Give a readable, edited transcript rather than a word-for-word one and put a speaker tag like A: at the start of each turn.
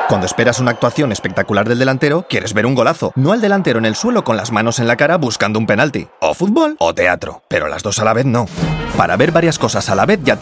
A: Cuando esperas una actuación espectacular del delantero, quieres ver un golazo, no al delantero en el suelo con las manos en la cara buscando un penalti. O fútbol o teatro, pero las dos a la vez no. Para ver varias cosas a la vez ya tienes